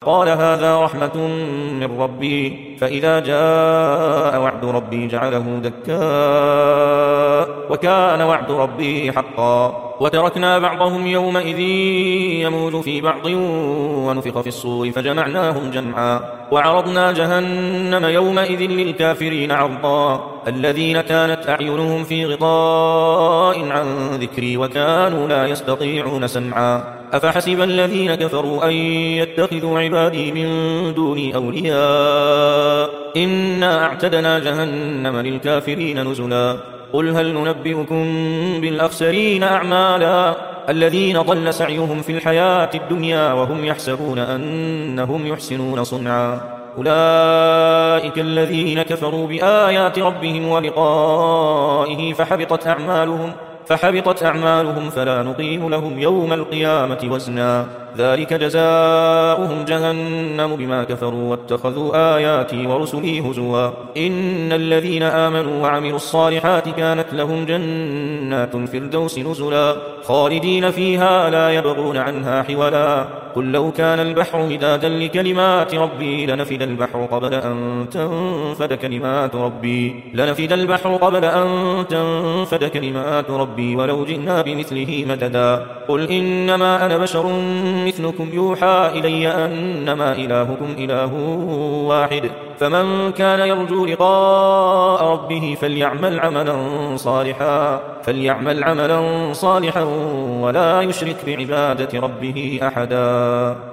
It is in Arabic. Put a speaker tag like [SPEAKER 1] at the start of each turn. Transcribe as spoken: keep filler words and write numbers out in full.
[SPEAKER 1] قال هذا رحمة من ربي فإذا جاء وعد ربي جعله دكاء وكان وعد ربي حقا وتركنا بعضهم يومئذ يموج في بعض ونفخ في الصور فجمعناهم جمعا وعرضنا جهنم يومئذ للكافرين عرضا الذين كانت أعينهم في غطاء عن ذكري وكانوا لا يستطيعون سمعا أفحسب الذين كفروا أن يتخذوا عبادي من دوني أولياء إنا أعتدنا جهنم للكافرين نزلا قل هل ننبئكم بالأخسرين أعمالا الذين ضل سعيهم في الحياة الدنيا وهم يحسبون أنهم يحسنون صنعا أولئك الذين كفروا بآيات ربهم ولقائه فحبطت أعمالهم فحبطت أعمالهم فلا نقيم لهم يوم القيامة وزنا ذلك جزاؤهم جهنم بما كفروا واتخذوا آياتي ورسلي هزوا إن الذين آمنوا وعملوا الصالحات كانت لهم جنات الفردوس نزلا خالدين فيها لا يبغون عنها حولا قل لو كان البحر مدادا لكلمات ربي لنفد البحر قبل أن تنفد كلمات ربي لنفد البحر قبل أن تنفد كلمات ربي ولو جئنا بمثله مددا قل إنما أنا بشر مثلكم يوحى إلي أنما إلهكم إله واحد فمن كان يرجو لقاء ربه فليعمل عملا صالحا فليعمل عملا صالحا ولا يشرك بعبادة ربه أحدا.